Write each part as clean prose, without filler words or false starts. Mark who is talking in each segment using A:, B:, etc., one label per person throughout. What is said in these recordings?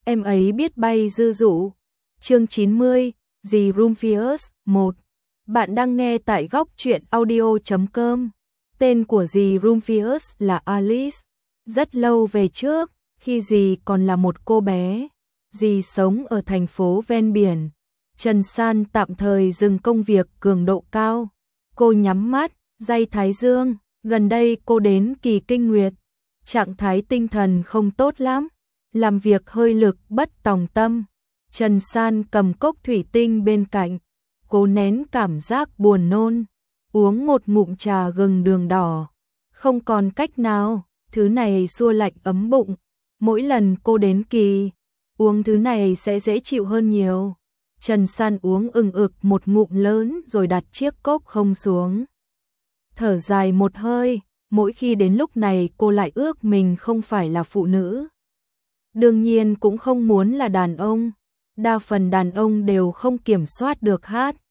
A: em ấy biết bay dư dụ. Chương 90, The Rumphius 1. Bạn đang nghe tại góc truyện audio.com. Tên của The Rumphius là Alice. Rất lâu về trước, khi dì còn là một cô bé, dì sống ở thành phố ven biển. Trần San tạm thời dừng công việc cường độ cao. Cô nhắm mắt, day thái dương. Gần đây cô đến kỳ kinh nguyệt. Trạng thái tinh thần không tốt lắm. Làm việc hơi lực bất tòng tâm. Trần San cầm cốc thủy tinh bên cạnh. Cố nén cảm giác buồn nôn. Uống một ngụm trà gừng đường đỏ. Không còn cách nào. Thứ này xua lạnh ấm bụng. Mỗi lần cô đến kỳ, uống thứ này sẽ dễ chịu hơn nhiều. Trần San uống ừng ực một ngụm lớn rồi đặt chiếc cốc không xuống. Thở dài một hơi, mỗi khi đến lúc này cô lại ước mình không phải là phụ nữ. Đương nhiên cũng không muốn là đàn ông. Đa phần đàn ông đều không kiểm soát được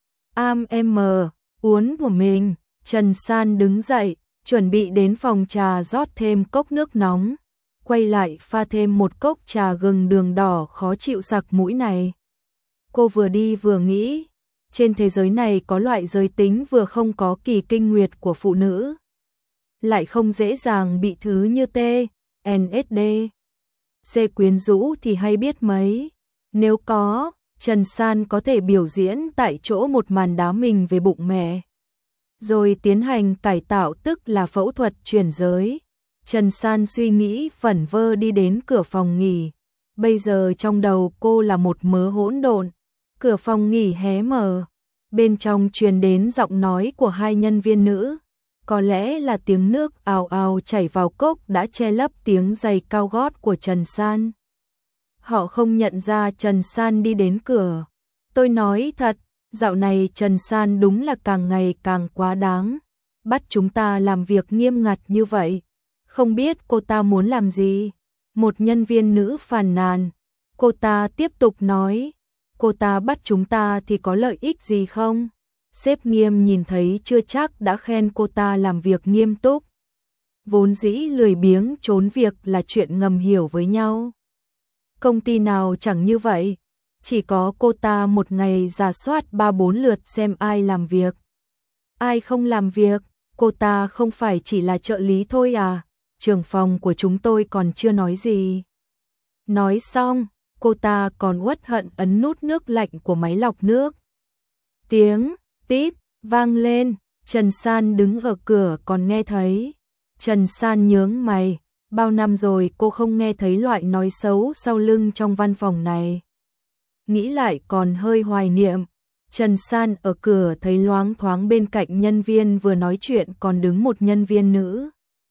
A: uống của mình. Trần San đứng dậy, chuẩn bị đến phòng trà rót thêm cốc nước nóng. Quay lại pha thêm một cốc trà gừng đường đỏ khó chịu sặc mũi này. Cô vừa đi vừa nghĩ, trên thế giới này có loại giới tính vừa không có kỳ kinh nguyệt của phụ nữ, lại không dễ dàng bị thứ như T, NSD, C quyến rũ thì hay biết mấy. Nếu có, Trần San có thể biểu diễn tại chỗ một màn đá mình về bụng mẹ, rồi tiến hành cải tạo tức là phẫu thuật chuyển giới. Trần San suy nghĩ vẩn vơ đi đến cửa phòng nghỉ. Bây giờ trong đầu cô là một mớ hỗn độn. Cửa phòng nghỉ hé mở. Bên trong truyền đến giọng nói của hai nhân viên nữ. Có lẽ là tiếng nước ào ào chảy vào cốc đã che lấp tiếng giày cao gót của Trần San. Họ không nhận ra Trần San đi đến cửa. Tôi nói thật, dạo này Trần San đúng là càng ngày càng quá đáng. Bắt chúng ta làm việc nghiêm ngặt như vậy. Không biết cô ta muốn làm gì? Một nhân viên nữ phàn nàn. Cô ta tiếp tục nói, cô ta bắt chúng ta thì có lợi ích gì không? Sếp Nghiêm nhìn thấy chưa chắc đã khen cô ta làm việc nghiêm túc. Vốn dĩ lười biếng trốn việc là chuyện ngầm hiểu với nhau. Công ty nào chẳng như vậy, chỉ có cô ta một ngày rà soát 3-4 lượt xem ai làm việc. Ai không làm việc, cô ta không phải chỉ là trợ lý thôi à? Trưởng phòng của chúng tôi còn chưa nói gì. Nói xong, cô ta còn uất hận ấn nút nước lạnh của máy lọc nước. Tiếng tít vang lên, Trần San đứng ở cửa còn nghe thấy. Trần San nhướng mày, bao năm rồi cô không nghe thấy loại nói xấu sau lưng trong văn phòng này. Nghĩ lại còn hơi hoài niệm. Trần San ở cửa thấy loáng thoáng bên cạnh nhân viên vừa nói chuyện còn đứng một nhân viên nữ.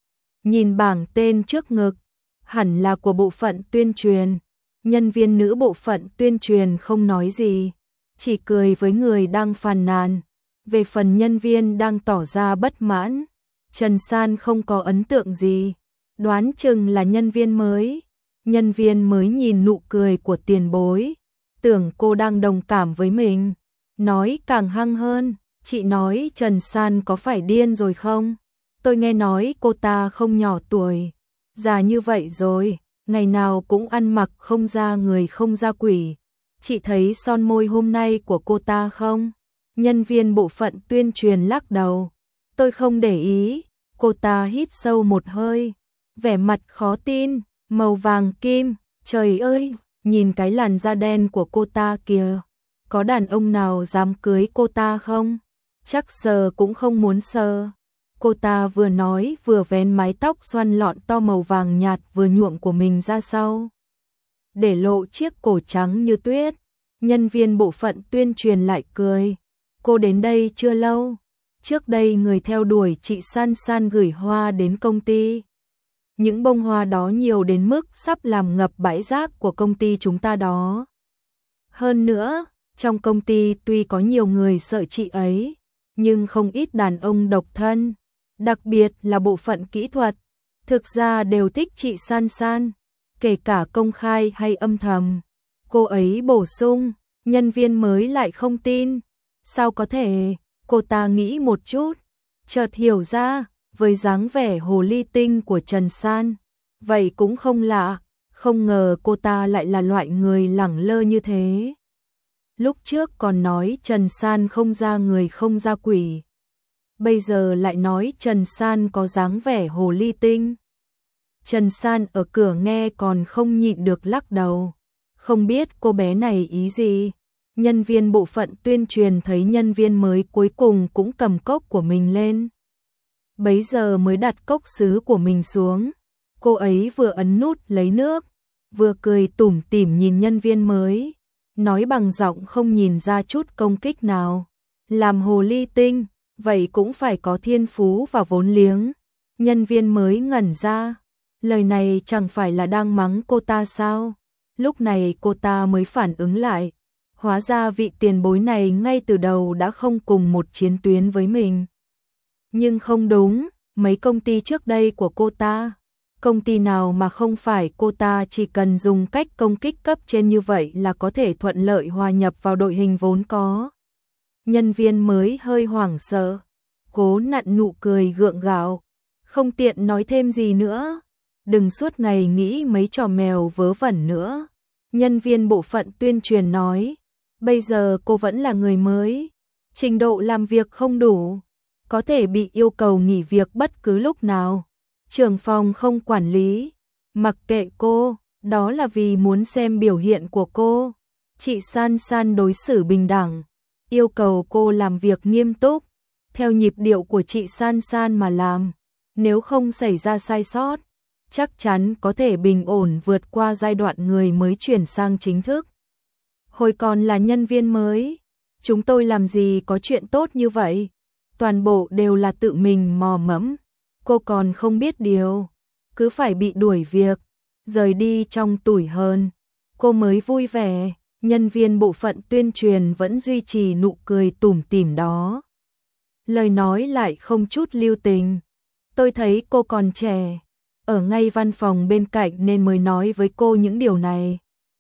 A: Nhìn bảng tên trước ngực, hẳn là của bộ phận tuyên truyền. Nhân viên nữ bộ phận tuyên truyền không nói gì, chỉ cười với người đang phàn nàn. Về phần nhân viên đang tỏ ra bất mãn, Trần San không có ấn tượng gì, đoán chừng là nhân viên mới. Nhân viên mới nhìn nụ cười của tiền bối, tưởng cô đang đồng cảm với mình, nói càng hăng hơn. Chị nói Trần San có phải điên rồi không? Tôi nghe nói cô ta không nhỏ tuổi, già như vậy rồi, ngày nào cũng ăn mặc không ra người không ra quỷ. Chị thấy son môi hôm nay của cô ta không? Nhân viên bộ phận tuyên truyền lắc đầu. Tôi không để ý. Cô ta hít sâu một hơi, vẻ mặt khó tin, màu vàng kim. Trời ơi, nhìn cái làn da đen của cô ta kìa. Có đàn ông nào dám cưới cô ta không? Chắc sờ cũng không muốn sờ. Cô ta vừa nói vừa vén mái tóc xoăn lọn to màu vàng nhạt vừa nhuộm của mình ra sau, để lộ chiếc cổ trắng như tuyết. Nhân viên bộ phận tuyên truyền lại cười. Cô đến đây chưa lâu. Trước đây người theo đuổi chị San San gửi hoa đến công ty. Những bông hoa đó nhiều đến mức sắp làm ngập bãi rác của công ty chúng ta đó. Hơn nữa, trong công ty tuy có nhiều người sợ chị ấy, nhưng không ít đàn ông độc thân, đặc biệt là bộ phận kỹ thuật, thực ra đều thích chị San San, kể cả công khai hay âm thầm. Cô ấy bổ sung, nhân viên mới lại không tin. Sao có thể? Cô ta nghĩ một chút, chợt hiểu ra, với dáng vẻ hồ ly tinh của Trần San, vậy cũng không lạ, Không ngờ cô ta lại là loại người lẳng lơ như thế. Lúc trước còn nói Trần San không ra người không ra quỷ. Bây giờ lại nói Trần San có dáng vẻ hồ ly tinh. Trần San ở cửa nghe còn không nhịn được lắc đầu. Không biết cô bé này ý gì. Nhân viên bộ phận tuyên truyền thấy nhân viên mới cuối cùng cũng cầm cốc của mình lên. Bấy giờ mới đặt cốc sứ của mình xuống. Cô ấy vừa ấn nút lấy nước, vừa cười tủm tỉm nhìn nhân viên mới, nói bằng giọng không nhìn ra chút công kích nào. Làm hồ ly tinh, vậy cũng phải có thiên phú và vốn liếng. Nhân viên mới ngẩn ra, lời này chẳng phải là đang mắng cô ta sao? Lúc này cô ta mới phản ứng lại, hóa ra vị tiền bối này ngay từ đầu đã không cùng một chiến tuyến với mình. Nhưng không đúng, mấy công ty trước đây của cô ta, công ty nào mà không phải cô ta chỉ cần dùng cách công kích cấp trên như vậy là có thể thuận lợi hòa nhập vào đội hình vốn có. Nhân viên mới hơi hoảng sợ, cố nặn nụ cười gượng gạo, không tiện nói thêm gì nữa, đừng suốt ngày nghĩ mấy trò mèo vớ vẩn nữa. Nhân viên bộ phận tuyên truyền nói, bây giờ cô vẫn là người mới, trình độ làm việc không đủ, có thể bị yêu cầu nghỉ việc bất cứ lúc nào. Trưởng phòng không quản lý, mặc kệ cô, đó là vì muốn xem biểu hiện của cô. Chị San San đối xử bình đẳng, yêu cầu cô làm việc nghiêm túc, theo nhịp điệu của chị San San mà làm. Nếu không xảy ra sai sót, chắc chắn có thể bình ổn vượt qua giai đoạn người mới chuyển sang chính thức. Hồi còn là nhân viên mới, chúng tôi làm gì có chuyện tốt như vậy, toàn bộ đều là tự mình mò mẫm. Cô còn không biết điều, cứ phải bị đuổi việc, rời đi trong tủi hờn. Cô mới vui vẻ, nhân viên bộ phận tuyên truyền vẫn duy trì nụ cười tủm tỉm đó. Lời nói lại không chút lưu tình. Tôi thấy cô còn trẻ, ở ngay văn phòng bên cạnh nên mới nói với cô những điều này.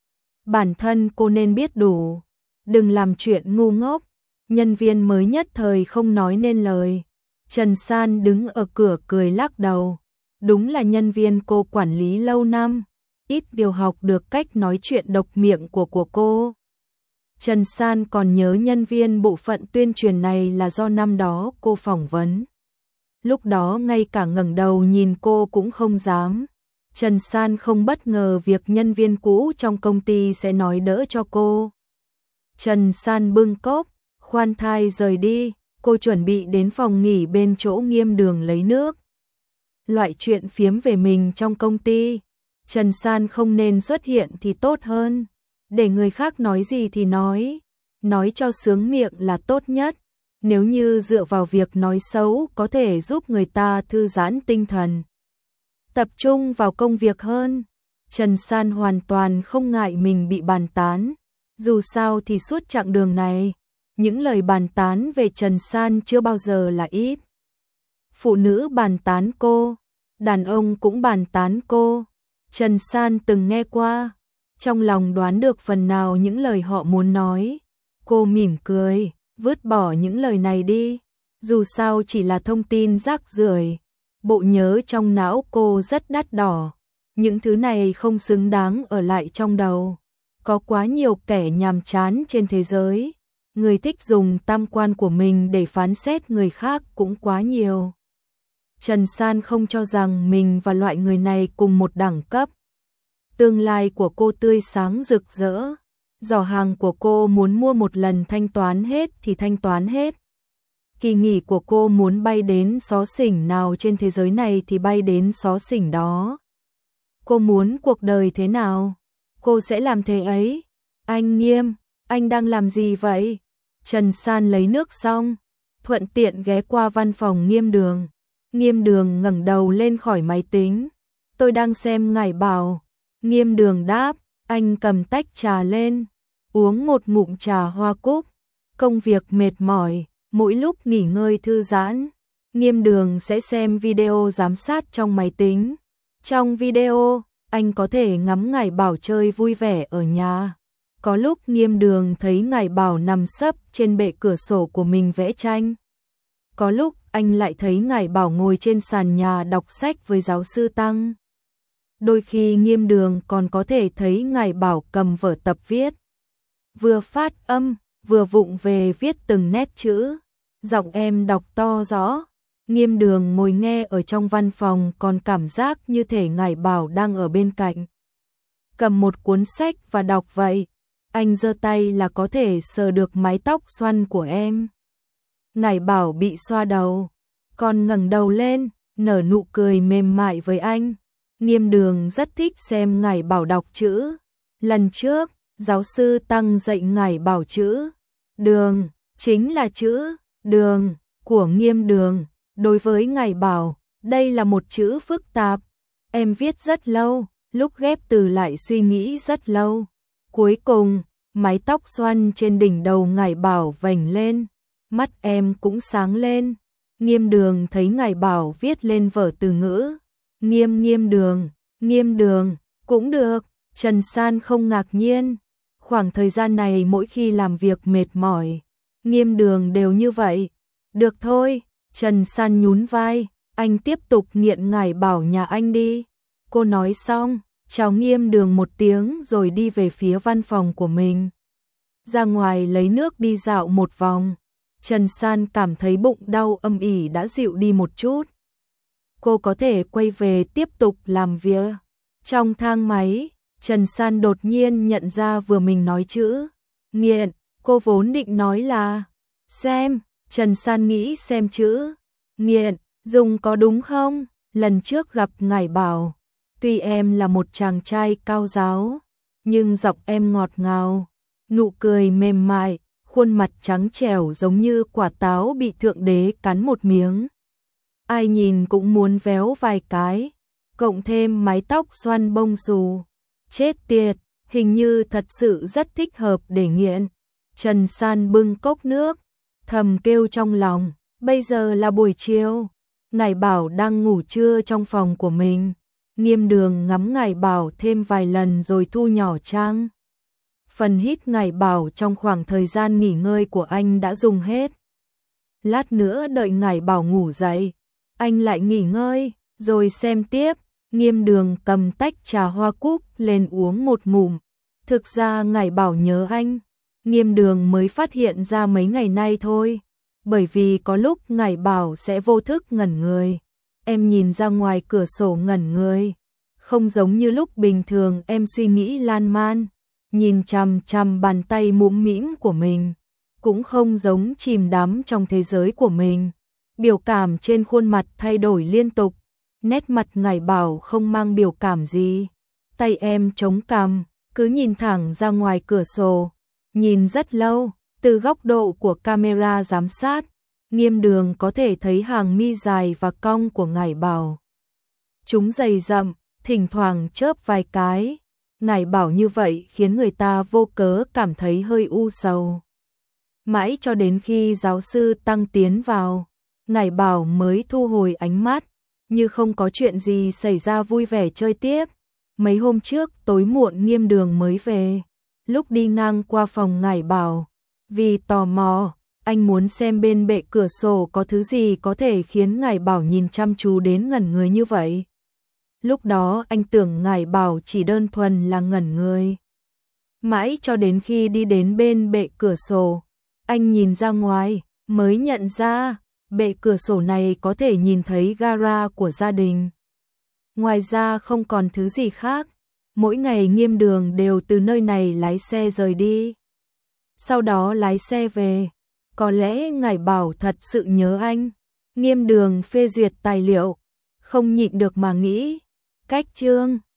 A: Bản thân cô nên biết đủ, đừng làm chuyện ngu ngốc. Nhân viên mới nhất thời không nói nên lời. Trần San đứng ở cửa cười lắc đầu. Đúng là nhân viên cô quản lý lâu năm, ít điều học được cách nói chuyện độc miệng của cô. Trần San còn nhớ nhân viên bộ phận tuyên truyền này là do năm đó cô phỏng vấn. Lúc đó ngay cả ngẩng đầu nhìn cô cũng không dám. Trần San không bất ngờ việc nhân viên cũ trong công ty sẽ nói đỡ cho cô. Trần San bưng cốc, khoan thai rời đi. Cô chuẩn bị đến phòng nghỉ bên chỗ Nghiêm Đường lấy nước. Loại chuyện phiếm về mình trong công ty, Trần San không nên xuất hiện thì tốt hơn. Để người khác nói gì thì nói cho sướng miệng là tốt nhất. Nếu như dựa vào việc nói xấu có thể giúp người ta thư giãn tinh thần, tập trung vào công việc hơn. Trần San hoàn toàn không ngại mình bị bàn tán. Dù sao thì suốt chặng đường này, những lời bàn tán về Trần San chưa bao giờ là ít. Phụ nữ bàn tán cô, đàn ông cũng bàn tán cô. Trần San từng nghe qua, trong lòng đoán được phần nào những lời họ muốn nói. Cô mỉm cười, vứt bỏ những lời này đi. Dù sao chỉ là thông tin rác rưởi. Bộ nhớ trong não cô rất đắt đỏ. Những thứ này không xứng đáng ở lại trong đầu. Có quá nhiều kẻ nhàm chán trên thế giới. Người thích dùng tam quan của mình để phán xét người khác cũng quá nhiều. Trần San không cho rằng mình và loại người này cùng một đẳng cấp. Tương lai của cô tươi sáng rực rỡ. Giỏ hàng của cô muốn mua một lần thanh toán hết thì thanh toán hết. Kỳ nghỉ của cô muốn bay đến xó xỉnh nào trên thế giới này thì bay đến xó xỉnh đó. Cô muốn cuộc đời thế nào, cô sẽ làm thế ấy. Anh Nghiêm, anh đang làm gì vậy? Trần San lấy nước xong, thuận tiện ghé qua văn phòng Nghiêm Đường. Nghiêm Đường ngẩng đầu lên khỏi máy tính. Tôi đang xem ngải bảo. Nghiêm Đường đáp, anh cầm tách trà lên, uống một ngụm trà hoa cúc. Công việc mệt mỏi, mỗi lúc nghỉ ngơi thư giãn, Nghiêm Đường sẽ xem video giám sát trong máy tính. Trong video, anh có thể ngắm ngải bảo chơi vui vẻ ở nhà. Có lúc Nghiêm Đường thấy ngải bảo nằm sấp trên bệ cửa sổ của mình vẽ tranh. Có lúc anh lại thấy ngải bảo ngồi trên sàn nhà đọc sách với giáo sư Tăng. Đôi khi Nghiêm Đường còn có thể thấy Ngải Bảo cầm vở tập viết, vừa phát âm, vừa vụng về viết từng nét chữ. Giọng em đọc to rõ. Nghiêm Đường ngồi nghe ở trong văn phòng còn cảm giác như thể Ngải Bảo đang ở bên cạnh, cầm một cuốn sách và đọc vậy. Anh giơ tay là có thể sờ được mái tóc xoăn của em. Ngải Bảo bị xoa đầu, còn ngẩng đầu lên, nở nụ cười mềm mại với anh. Nghiêm Đường rất thích xem Ngải Bảo đọc chữ. Lần trước, giáo sư Tăng dạy Ngải Bảo chữ đường, chính là chữ đường của Nghiêm Đường. Đối với Ngải Bảo, đây là một chữ phức tạp. Em viết rất lâu, lúc ghép từ lại suy nghĩ rất lâu. Cuối cùng, mái tóc xoăn trên đỉnh đầu Ngải Bảo vành lên, mắt em cũng sáng lên. Nghiêm Đường thấy Ngải Bảo viết lên vở từ ngữ. Nghiêm Đường, cũng được. Trần San không ngạc nhiên. Khoảng thời gian này mỗi khi làm việc mệt mỏi, Nghiêm Đường đều như vậy. Được thôi, Trần San nhún vai, anh tiếp tục nghiện Ngải Bảo nhà anh đi. Cô nói xong, chào Nghiêm Đường một tiếng rồi đi về phía văn phòng của mình. Ra ngoài lấy nước đi dạo một vòng, Trần San cảm thấy bụng đau âm ỉ đã dịu đi một chút. Cô có thể quay về tiếp tục làm việc. Trong thang máy, Trần San đột nhiên nhận ra vừa mình nói chữ nghiện, cô vốn định nói là xem. Trần San nghĩ xem chữ nghiện dùng có đúng không? Lần trước gặp Ngải Bảo, tuy em là một chàng trai cao giáo, nhưng giọng em ngọt ngào, nụ cười mềm mại, khuôn mặt trắng trẻo giống như quả táo bị thượng đế cắn một miếng. Ai nhìn cũng muốn véo vài cái, cộng thêm mái tóc xoăn bông xù. Chết tiệt, hình như thật sự rất thích hợp để nghiện. Trần San bưng cốc nước, thầm kêu trong lòng, bây giờ là buổi chiều. Ngải Bảo đang ngủ trưa trong phòng của mình. Nghiêm Đường ngắm Ngải Bảo thêm vài lần rồi thu nhỏ trang. Phần hít Ngải Bảo trong khoảng thời gian nghỉ ngơi của anh đã dùng hết. Lát nữa đợi Ngải Bảo ngủ dậy, anh lại nghỉ ngơi, rồi xem tiếp. Nghiêm Đường cầm tách trà hoa cúc lên uống một ngụm. Thực ra Ngải Bảo nhớ anh, Nghiêm Đường mới phát hiện ra mấy ngày nay thôi. Bởi vì có lúc Ngải Bảo sẽ vô thức ngẩn người. Em nhìn ra ngoài cửa sổ ngẩn người. Không giống như lúc bình thường em suy nghĩ lan man, nhìn chằm chằm bàn tay mũm mĩm của mình. Cũng không giống chìm đắm trong thế giới của mình. Biểu cảm trên khuôn mặt thay đổi liên tục. Nét mặt Ngải Bảo không mang biểu cảm gì. Tay em chống cằm, cứ nhìn thẳng ra ngoài cửa sổ. Nhìn rất lâu, từ góc độ của camera giám sát, Nghiêm Đường có thể thấy hàng mi dài và cong của Ngải Bảo. Chúng dày rậm, thỉnh thoảng chớp vài cái. Ngải Bảo như vậy khiến người ta vô cớ cảm thấy hơi u sầu. Mãi cho đến khi giáo sư Tăng tiến vào, Ngải Bảo mới thu hồi ánh mắt, như không có chuyện gì xảy ra vui vẻ chơi tiếp. Mấy hôm trước tối muộn Nghiêm Đường mới về. Lúc đi ngang qua phòng Ngải Bảo, vì tò mò, anh muốn xem bên bệ cửa sổ có thứ gì có thể khiến Ngải Bảo nhìn chăm chú đến ngẩn người như vậy. Lúc đó anh tưởng Ngải Bảo chỉ đơn thuần là ngẩn người. Mãi cho đến khi đi đến bên bệ cửa sổ, anh nhìn ra ngoài, mới nhận ra, bệ cửa sổ này có thể nhìn thấy gara của gia đình. Ngoài ra không còn thứ gì khác. Mỗi ngày Nghiêm Đường đều từ nơi này lái xe rời đi. Sau đó lái xe về. Có lẽ Ngải Bảo thật sự nhớ anh. Nghiêm Đường phê duyệt tài liệu, không nhịn được mà nghĩ. Cách chương